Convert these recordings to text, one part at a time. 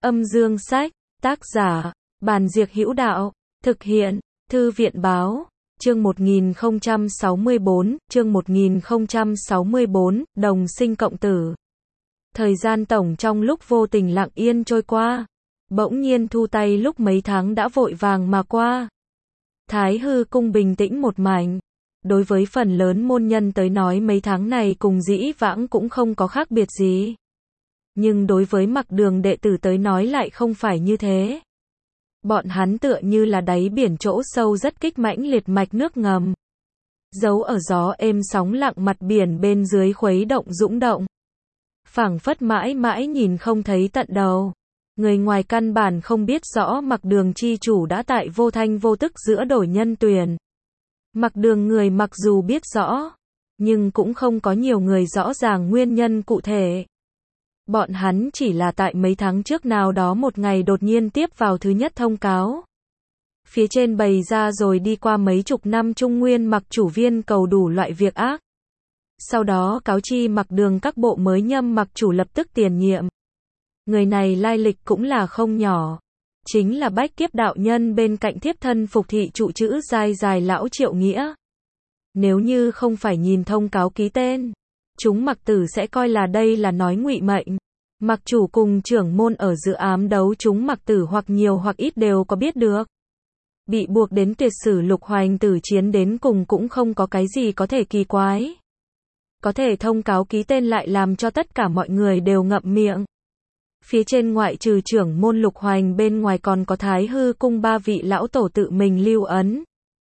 Âm dương sách, tác giả, Bàn Diệc Hữu Đạo, thực hiện, Thư viện Báo, chương 1064, chương 1064, đồng sinh cộng tử. Thời gian tổng trong lúc vô tình lặng yên trôi qua, bỗng nhiên thu tay lúc mấy tháng đã vội vàng mà qua. Thái Hư cung bình tĩnh một mảnh. Đối với phần lớn môn nhân tới nói mấy tháng này cùng dĩ vãng cũng không có khác biệt gì. Nhưng đối với Mặc Đường đệ tử tới nói lại không phải như thế. Bọn hắn tựa như là đáy biển chỗ sâu rất kích mãnh liệt mạch nước ngầm. Giấu ở gió êm sóng lặng mặt biển bên dưới khuấy động dũng động. Phảng phất mãi mãi nhìn không thấy tận đầu. Người ngoài căn bản không biết rõ Mặc Đường chi chủ đã tại vô thanh vô tức giữa đổi nhân tuyển. Mặc Đường người mặc dù biết rõ, nhưng cũng không có nhiều người rõ ràng nguyên nhân cụ thể. Bọn hắn chỉ là tại mấy tháng trước nào đó một ngày đột nhiên tiếp vào thứ nhất thông cáo. Phía trên bày ra rồi đi qua mấy chục năm Trung Nguyên Mặc chủ viên cầu đủ loại việc ác. Sau đó cáo chi Mặc Đường các bộ mới nhâm Mặc chủ lập tức tiền nhiệm. Người này lai lịch cũng là không nhỏ. Chính là Bách Kiếp đạo nhân bên cạnh thiếp thân phục thị trụ chữ dài dài lão Triệu Nghĩa. Nếu như không phải nhìn thông cáo ký tên, chúng Mặc tử sẽ coi là đây là nói ngụy mệnh. Mặc chủ cùng trưởng môn ở giữa ám đấu chúng Mặc tử hoặc nhiều hoặc ít đều có biết được. Bị buộc đến tuyệt sử lục hoành tử chiến đến cùng cũng không có cái gì có thể kỳ quái. Có thể thông cáo ký tên lại làm cho tất cả mọi người đều ngậm miệng. Phía trên ngoại trừ trưởng môn lục hoành bên ngoài còn có Thái Hư cung ba vị lão tổ tự mình lưu ấn.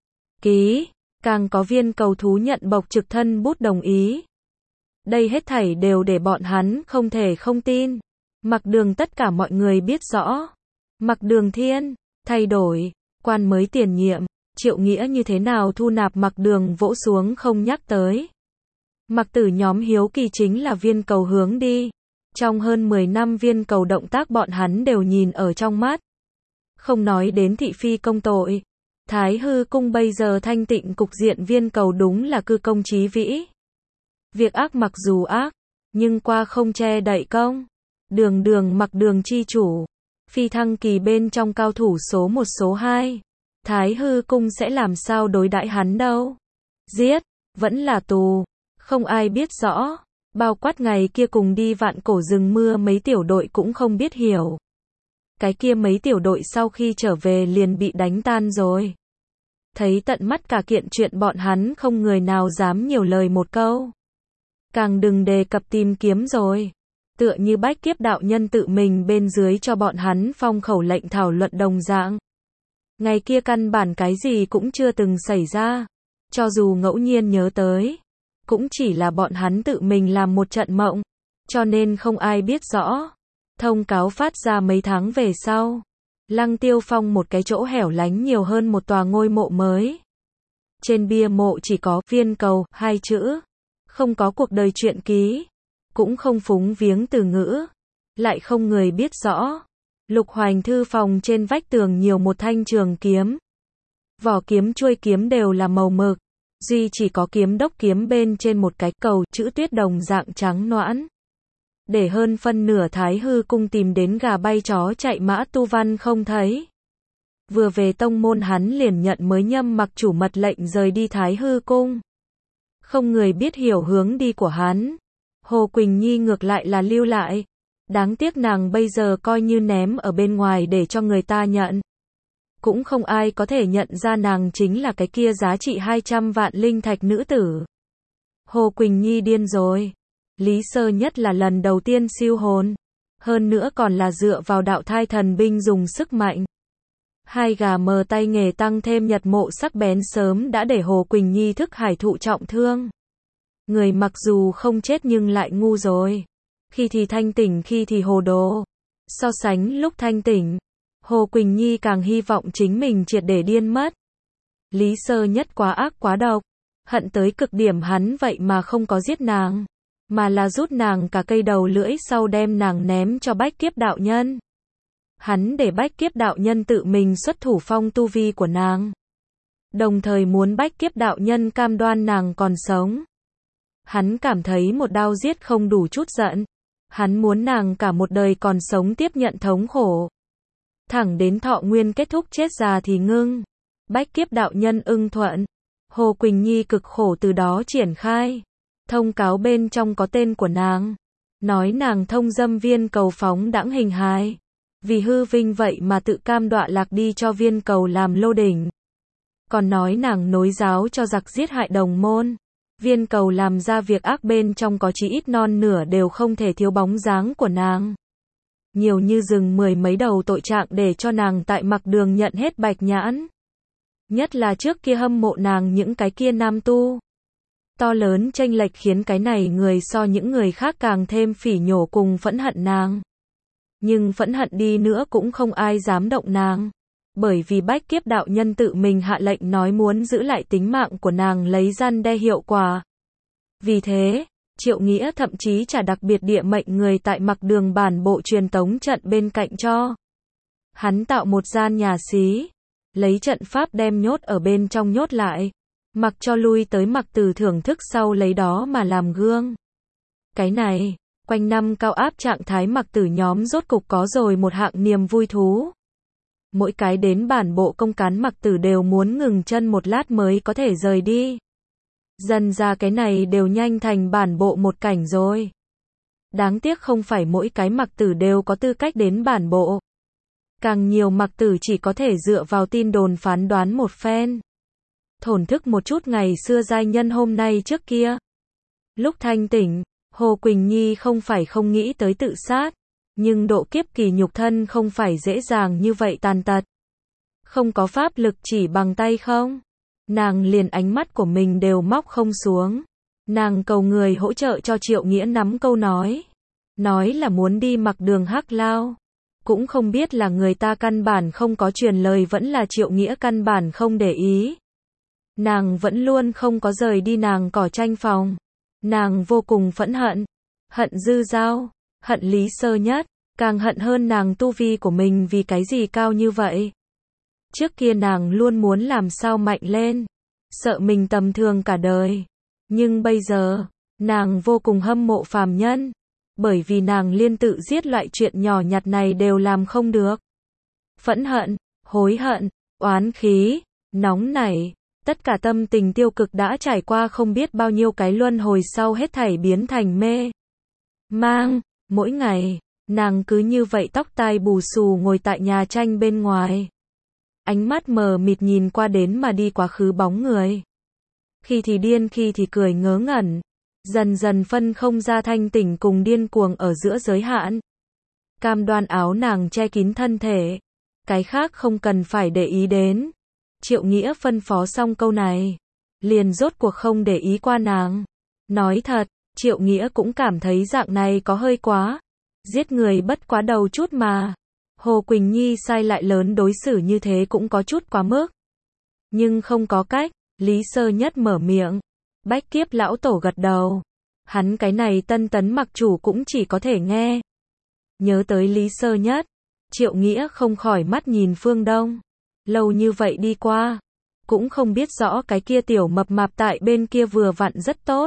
Ký, càng có viên cầu thú nhận bộc trực thân bút đồng ý. Đây hết thảy đều để bọn hắn không thể không tin. Mặc Đường tất cả mọi người biết rõ. Mặc Đường thiên, thay đổi, quan mới tiền nhiệm, Triệu Nghĩa như thế nào thu nạp Mặc Đường vỗ xuống không nhắc tới. Mặc tử nhóm hiếu kỳ chính là viên cầu hướng đi. Trong hơn 10 năm viên cầu động tác bọn hắn đều nhìn ở trong mắt. Không nói đến thị phi công tội. Thái Hư cung bây giờ thanh tịnh cục diện viên cầu đúng là cư công chí vĩ. Việc ác mặc dù ác, nhưng qua không che đậy công. Đường Mặc Đường chi chủ. Phi thăng kỳ bên trong cao thủ số 1 số 2. Thái Hư cung sẽ làm sao đối đãi hắn đâu. Giết, vẫn là tù. Không ai biết rõ. Bao quát ngày kia cùng đi vạn cổ rừng mưa mấy tiểu đội cũng không biết hiểu. Cái kia mấy tiểu đội sau khi trở về liền bị đánh tan rồi. Thấy tận mắt cả kiện chuyện bọn hắn không người nào dám nhiều lời một câu. Càng đừng đề cập tìm kiếm rồi. Tựa như Bách Kiếp đạo nhân tự mình bên dưới cho bọn hắn phong khẩu lệnh thảo luận đồng dạng. Ngày kia căn bản cái gì cũng chưa từng xảy ra. Cho dù ngẫu nhiên nhớ tới. Cũng chỉ là bọn hắn tự mình làm một trận mộng, cho nên không ai biết rõ. Thông cáo phát ra mấy tháng về sau, Lăng Tiêu Phong một cái chỗ hẻo lánh nhiều hơn một tòa ngôi mộ mới. Trên bia mộ chỉ có viên cầu, 2 chữ, không có cuộc đời truyện ký, cũng không phúng viếng từ ngữ, lại không người biết rõ. Lục Hoành thư phòng trên vách tường nhiều một thanh trường kiếm. Vỏ kiếm chuôi kiếm đều là màu mực. Duy chỉ có kiếm đốc kiếm bên trên một cái cầu chữ tuyết đồng dạng trắng noãn. Để hơn phân nửa Thái Hư cung tìm đến gà bay chó chạy mã tu văn không thấy. Vừa về tông môn hắn liền nhận mới nhâm Mặc chủ mật lệnh rời đi Thái Hư cung. Không người biết hiểu hướng đi của hắn. Hồ Quỳnh Nhi ngược lại là lưu lại. Đáng tiếc nàng bây giờ coi như ném ở bên ngoài để cho người ta nhận. Cũng không ai có thể nhận ra nàng chính là cái kia giá trị 200 vạn linh thạch nữ tử. Hồ Quỳnh Nhi điên rồi. Lý Sơ Nhất là lần đầu tiên siêu hồn. Hơn nữa còn là dựa vào đạo thai thần binh dùng sức mạnh. Hai gà mờ tay nghề tăng thêm nhật mộ sắc bén sớm đã để Hồ Quỳnh Nhi thức hải thụ trọng thương. Người mặc dù không chết nhưng lại ngu rồi. Khi thì thanh tỉnh khi thì hồ đồ. So sánh lúc thanh tỉnh, Hồ Quỳnh Nhi càng hy vọng chính mình triệt để điên mất. Lý Sơ Nhất quá ác quá độc, hận tới cực điểm hắn vậy mà không có giết nàng, mà là rút nàng cả cây đầu lưỡi sau đem nàng ném cho Bách Kiếp đạo nhân. Hắn để Bách Kiếp đạo nhân tự mình xuất thủ phong tu vi của nàng. Đồng thời muốn Bách Kiếp đạo nhân cam đoan nàng còn sống. Hắn cảm thấy một đao giết không đủ chút giận. Hắn muốn nàng cả một đời còn sống tiếp nhận thống khổ. Thẳng đến thọ nguyên kết thúc chết già thì ngưng. Bách kiếp đạo nhân ưng thuận. Hồ Quỳnh Nhi cực khổ từ đó triển khai. Thông cáo bên trong có tên của nàng. Nói nàng thông dâm viên cầu phóng đãng hình hài. Vì hư vinh vậy mà tự cam đọa lạc đi cho viên cầu làm lô đỉnh. Còn nói nàng nối giáo cho giặc giết hại đồng môn. Viên cầu làm ra việc ác bên trong có chí ít non nửa đều không thể thiếu bóng dáng của nàng. Nhiều như rừng mười mấy đầu tội trạng để cho nàng tại mặc đường nhận hết bạch nhãn. Nhất là trước kia hâm mộ nàng những cái kia nam tu. To lớn chênh lệch khiến cái này người so những người khác càng thêm phỉ nhổ cùng phẫn hận nàng. Nhưng phẫn hận đi nữa cũng không ai dám động nàng. Bởi vì bách kiếp đạo nhân tự mình hạ lệnh nói muốn giữ lại tính mạng của nàng lấy răn đe hiệu quả. Vì thế, Triệu Nghĩa thậm chí trả đặc biệt địa mệnh người tại mặc đường bản bộ truyền tống trận bên cạnh cho. Hắn tạo một gian nhà xí, lấy trận pháp đem nhốt ở bên trong nhốt lại, mặc cho lui tới mặc tử thưởng thức sau lấy đó mà làm gương. Cái này, quanh năm cao áp trạng thái mặc tử nhóm rốt cục có rồi một hạng niềm vui thú. Mỗi cái đến bản bộ công cán mặc tử đều muốn ngừng chân một lát mới có thể rời đi. Dần ra cái này đều nhanh thành bản bộ một cảnh rồi. Đáng tiếc không phải mỗi cái mặc tử đều có tư cách đến bản bộ. Càng nhiều mặc tử chỉ có thể dựa vào tin đồn phán đoán một phen. Thổn thức một chút ngày xưa giai nhân hôm nay trước kia. Lúc thanh tỉnh, Hồ Quỳnh Nhi không phải không nghĩ tới tự sát. Nhưng độ kiếp kỳ nhục thân không phải dễ dàng như vậy tàn tật. Không có pháp lực chỉ bằng tay không. Nàng liền ánh mắt của mình đều móc không xuống. Nàng cầu người hỗ trợ cho Triệu Nghĩa nắm câu nói. Nói là muốn đi mặc đường Hắc Lao. Cũng không biết là người ta căn bản không có truyền lời vẫn là Triệu Nghĩa căn bản không để ý. Nàng vẫn luôn không có rời đi nàng cỏ tranh phòng. Nàng vô cùng phẫn hận. Hận Dư Giao. Hận Lý Sơ Nhất, càng hận hơn nàng tu vi của mình vì cái gì cao như vậy. Trước kia nàng luôn muốn làm sao mạnh lên, sợ mình tầm thường cả đời. Nhưng bây giờ, nàng vô cùng hâm mộ phàm nhân, bởi vì nàng liên tự giết loại chuyện nhỏ nhặt này đều làm không được. Phẫn hận, hối hận, oán khí, nóng nảy, tất cả tâm tình tiêu cực đã trải qua không biết bao nhiêu cái luân hồi sau hết thảy biến thành mê mang. Mỗi ngày, nàng cứ như vậy tóc tai bù xù ngồi tại nhà tranh bên ngoài. Ánh mắt mờ mịt nhìn qua đến mà đi quá khứ bóng người. Khi thì điên khi thì cười ngớ ngẩn. Dần dần phân không ra thanh tỉnh cùng điên cuồng ở giữa giới hạn. Cam đoan áo nàng che kín thân thể. Cái khác không cần phải để ý đến. Triệu Nghĩa phân phó xong câu này. Liền rốt cuộc không để ý qua nàng. Nói thật. Triệu Nghĩa cũng cảm thấy dạng này có hơi quá. Giết người bất quá đầu chút mà. Hồ Quỳnh Nhi sai lại lớn đối xử như thế cũng có chút quá mức. Nhưng không có cách, Lý Sơ Nhất mở miệng. Bách kiếp lão tổ gật đầu. Hắn cái này tân tấn mặc chủ cũng chỉ có thể nghe. Nhớ tới Lý Sơ Nhất, Triệu Nghĩa không khỏi mắt nhìn phương Đông. Lâu như vậy đi qua, cũng không biết rõ cái kia tiểu mập mạp tại bên kia vừa vặn rất tốt.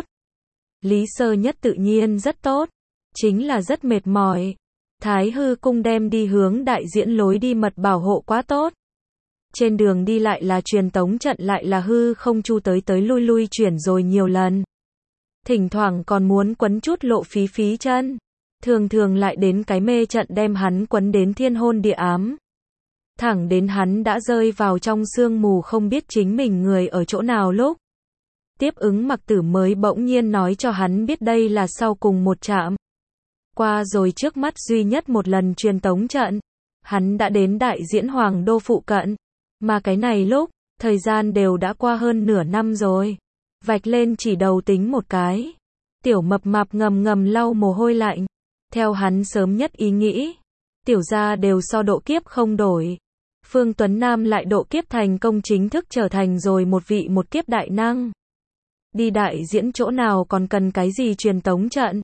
Lý Sơ Nhất tự nhiên rất tốt, chính là rất mệt mỏi. Thái hư cung đem đi hướng đại diễn lối đi mật bảo hộ quá tốt. Trên đường đi lại là truyền tống trận lại là hư không chu tới tới lui lui chuyển rồi nhiều lần. Thỉnh thoảng còn muốn quấn chút lộ phí phí chân. Thường thường lại đến cái mê trận đem hắn quấn đến thiên hôn địa ám. Thẳng đến hắn đã rơi vào trong sương mù không biết chính mình người ở chỗ nào lúc. Tiếp ứng Mặc Tử mới bỗng nhiên nói cho hắn biết đây là sau cùng một trạm. Qua rồi trước mắt duy nhất một lần truyền tống trận. Hắn đã đến đại diễn hoàng đô phụ cận. Mà cái này lúc, thời gian đều đã qua hơn nửa năm rồi. Vạch lên chỉ đầu tính một cái. Tiểu mập mạp ngầm ngầm lau mồ hôi lạnh. Theo hắn sớm nhất ý nghĩ. Tiểu gia đều so độ kiếp không đổi. Phương Tuấn Nam lại độ kiếp thành công chính thức trở thành rồi một vị một kiếp đại năng. Đi đại diễn chỗ nào còn cần cái gì truyền tống trận.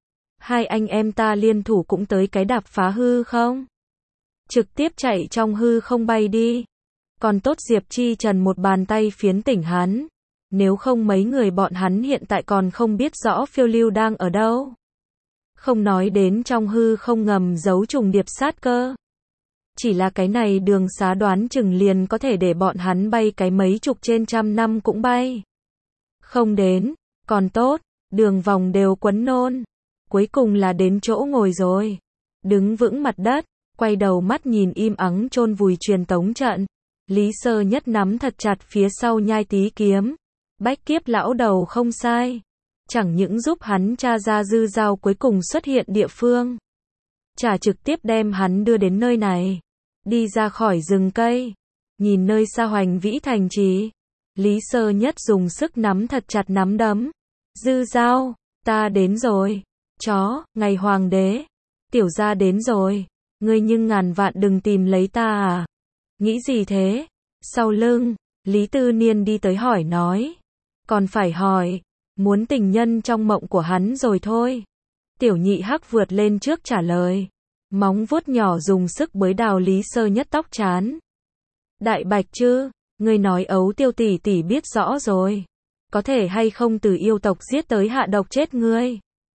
Hai anh em ta liên thủ cũng tới cái đạp phá hư không? Trực tiếp chạy trong hư không bay đi. Còn tốt Diệp Chi Trần một bàn tay phiến tỉnh hắn. Nếu không mấy người bọn hắn hiện tại còn không biết rõ phiêu lưu đang ở đâu. Không nói đến trong hư không ngầm giấu trùng điệp sát cơ. Chỉ là cái này đường xá đoán chừng liền có thể để bọn hắn bay cái mấy chục trên trăm năm cũng bay. Không đến, còn tốt, đường vòng đều quấn nôn. Cuối cùng là đến chỗ ngồi rồi. Đứng vững mặt đất, quay đầu mắt nhìn im ắng chôn vùi truyền tống trận. Lý Sơ Nhất nắm thật chặt phía sau nhai tí kiếm. Bách kiếp lão đầu không sai. Chẳng những giúp hắn tra ra dư dao cuối cùng xuất hiện địa phương. Chả trực tiếp đem hắn đưa đến nơi này. Đi ra khỏi rừng cây. Nhìn nơi xa hoành vĩ thành trì. Lý Sơ Nhất dùng sức nắm thật chặt nắm đấm. Dư dao, ta đến rồi. Chó, ngày hoàng đế. Tiểu gia đến rồi. Ngươi nhưng ngàn vạn đừng tìm lấy ta à. Nghĩ gì thế? Sau lưng, Lý Tư Niên đi tới hỏi nói. Còn phải hỏi. Muốn tình nhân trong mộng của hắn rồi thôi. Tiểu nhị hắc vượt lên trước trả lời. Móng vuốt nhỏ dùng sức bới đào Lý Sơ Nhất tóc chán. Đại bạch chứ, ngươi nói ấu tiêu tỷ tỷ biết rõ rồi. Có thể hay không từ yêu tộc giết tới hạ độc chết ngươi.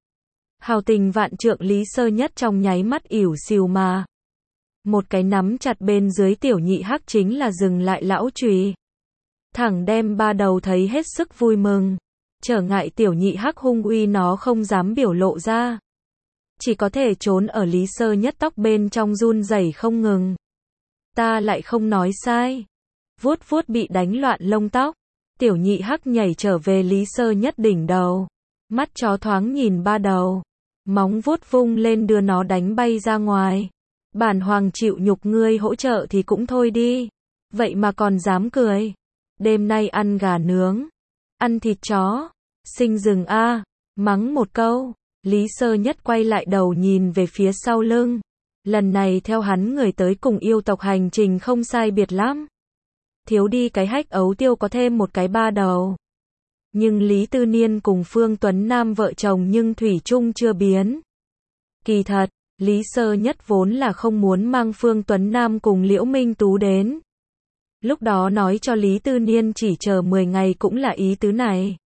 Hào tình vạn trượng Lý Sơ Nhất trong nháy mắt ỉu xìu mà. Một cái nắm chặt bên dưới tiểu nhị hắc chính là dừng lại lão chùy. Thẳng đem ba đầu thấy hết sức vui mừng. Trở ngại tiểu nhị hắc hung uy nó không dám biểu lộ ra. Chỉ có thể trốn ở Lý Sơ Nhất tóc bên trong run rẩy không ngừng. Ta lại không nói sai. Vuốt vuốt bị đánh loạn lông tóc. Tiểu nhị hắc nhảy trở về Lý Sơ Nhất đỉnh đầu. Mắt chó thoáng nhìn ba đầu. Móng vuốt vung lên đưa nó đánh bay ra ngoài. Bản hoàng chịu nhục ngươi hỗ trợ thì cũng thôi đi. Vậy mà còn dám cười. Đêm nay ăn gà nướng. Ăn thịt chó. Sinh rừng a. Mắng một câu. Lý Sơ Nhất quay lại đầu nhìn về phía sau lưng. Lần này theo hắn người tới cùng yêu tộc hành trình không sai biệt lắm. Thiếu đi cái hách ấu tiêu có thêm một cái ba đầu. Nhưng Lý Tư Niên cùng Phương Tuấn Nam vợ chồng nhưng thủy chung chưa biến. Kỳ thật, Lý Sơ Nhất vốn là không muốn mang Phương Tuấn Nam cùng Liễu Minh Tú đến. Lúc đó nói cho Lý Tư Niên chỉ chờ 10 ngày cũng là ý tứ này.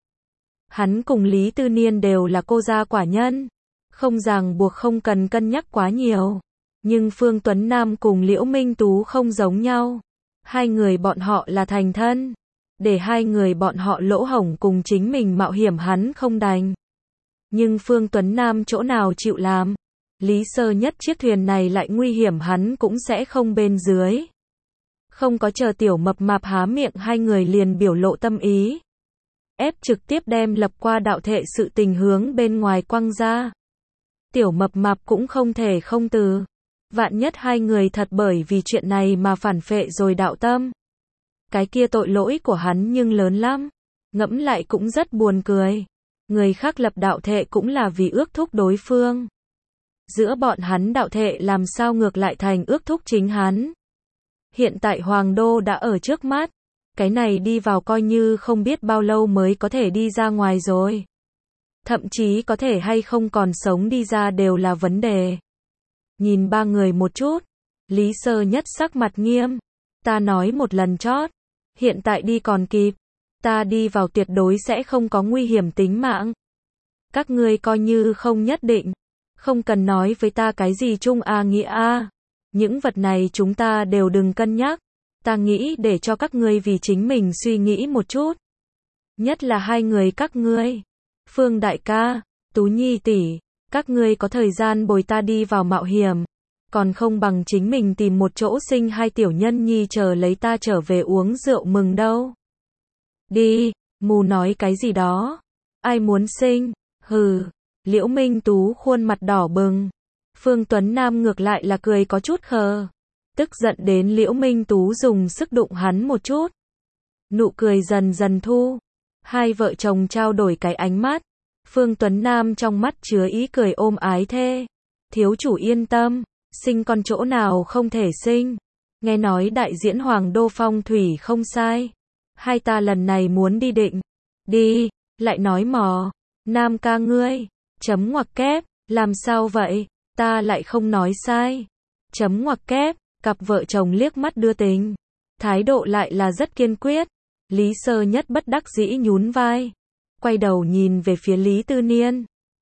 Hắn cùng Lý Tư Niên đều là cô gia quả nhân. Không ràng buộc không cần cân nhắc quá nhiều. Nhưng Phương Tuấn Nam cùng Liễu Minh Tú không giống nhau. Hai người bọn họ là thành thân. Để hai người bọn họ lỗ hổng cùng chính mình mạo hiểm hắn không đành. Nhưng Phương Tuấn Nam chỗ nào chịu làm. Lý Sơ Nhất chiếc thuyền này lại nguy hiểm hắn cũng sẽ không bên dưới. Không có chờ tiểu mập mạp há miệng hai người liền biểu lộ tâm ý. Ép trực tiếp đem lập qua đạo thệ sự tình hướng bên ngoài quăng ra. Tiểu mập mạp cũng không thể không từ. Vạn nhất hai người thật bởi vì chuyện này mà phản phệ rồi đạo tâm. Cái kia tội lỗi của hắn nhưng lớn lắm. Ngẫm lại cũng rất buồn cười. Người khác lập đạo thệ cũng là vì ước thúc đối phương. Giữa bọn hắn đạo thệ làm sao ngược lại thành ước thúc chính hắn. Hiện tại Hoàng Đô đã ở trước mắt. Cái này đi vào coi như không biết bao lâu mới có thể đi ra ngoài rồi. Thậm chí có thể hay không còn sống đi ra đều là vấn đề. Nhìn ba người một chút. Lý Sơ Nhất sắc mặt nghiêm. Ta nói một lần chót. Hiện tại đi còn kịp. Ta đi vào tuyệt đối sẽ không có nguy hiểm tính mạng. Các ngươi coi như không nhất định. Không cần nói với ta cái gì chung a nghĩa a. Những vật này chúng ta đều đừng cân nhắc. Ta nghĩ để cho các ngươi vì chính mình suy nghĩ một chút. Nhất là hai người các ngươi. Phương đại ca, Tú Nhi tỷ, các ngươi có thời gian bồi ta đi vào mạo hiểm. Còn không bằng chính mình tìm một chỗ sinh hai tiểu nhân nhi chờ lấy ta trở về uống rượu mừng đâu. Đi, mù nói cái gì đó. Ai muốn sinh? Hừ. Liễu Minh Tú khuôn mặt đỏ bừng. Phương Tuấn Nam ngược lại là cười có chút khờ. Tức giận đến Liễu Minh Tú dùng sức đụng hắn một chút. Nụ cười dần dần thu. Hai vợ chồng trao đổi cái ánh mắt. Phương Tuấn Nam trong mắt chứa ý cười ôm ái thê. Thiếu chủ yên tâm. Sinh con chỗ nào không thể sinh. Nghe nói đại diễn Hoàng Đô phong thủy không sai. Hai ta lần này muốn đi định. Đi, lại nói mò. Nam ca ngươi. Chấm ngoặc kép. Làm sao vậy? Ta lại không nói sai. Chấm ngoặc kép. Cặp vợ chồng liếc mắt đưa tình. Thái độ lại là rất kiên quyết. Lý Sơ Nhất bất đắc dĩ nhún vai. Quay đầu nhìn về phía Lý Tư Niên.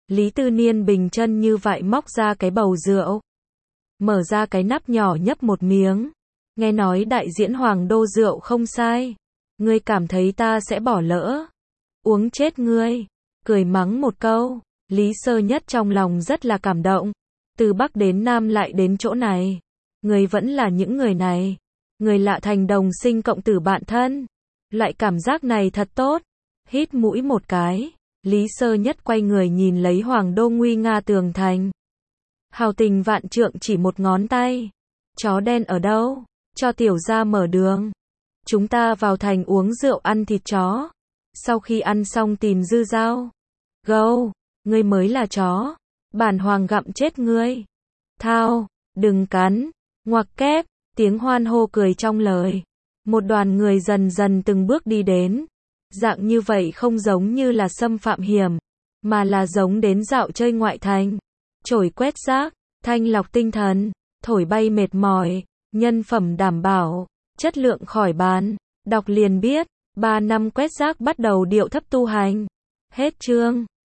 Lý Tư Niên bình chân như vậy móc ra cái bầu rượu. Mở ra cái nắp nhỏ nhấp một miếng. Nghe nói đại diễn Hoàng Đô rượu không sai. Ngươi cảm thấy ta sẽ bỏ lỡ. Uống chết ngươi. Cười mắng một câu. Lý Sơ Nhất trong lòng rất là cảm động. Từ Bắc đến Nam lại đến chỗ này. Ngươi vẫn là những người này. Người lạ thành đồng sinh cộng tử bạn thân. Loại cảm giác này thật tốt. Hít mũi một cái. Lý Sơ Nhất quay người nhìn lấy Hoàng Đô nguy nga tường thành. Hào tình vạn trượng chỉ một ngón tay. Chó đen ở đâu? Cho tiểu gia mở đường. Chúng ta vào thành uống rượu ăn thịt chó. Sau khi ăn xong tìm dư dao. Gâu, ngươi mới là chó. Bản hoàng gặm chết ngươi. Thao, đừng cắn. Ngoặc kép, tiếng hoan hô cười trong lời. Một đoàn người dần dần từng bước đi đến. Dạng như vậy không giống như là xâm phạm hiểm, mà là giống đến dạo chơi ngoại thành. Chổi quét rác, thanh lọc tinh thần, thổi bay mệt mỏi, nhân phẩm đảm bảo, chất lượng khỏi bàn. Đọc liền biết, 3 năm quét rác bắt đầu điệu thấp tu hành. Hết chương.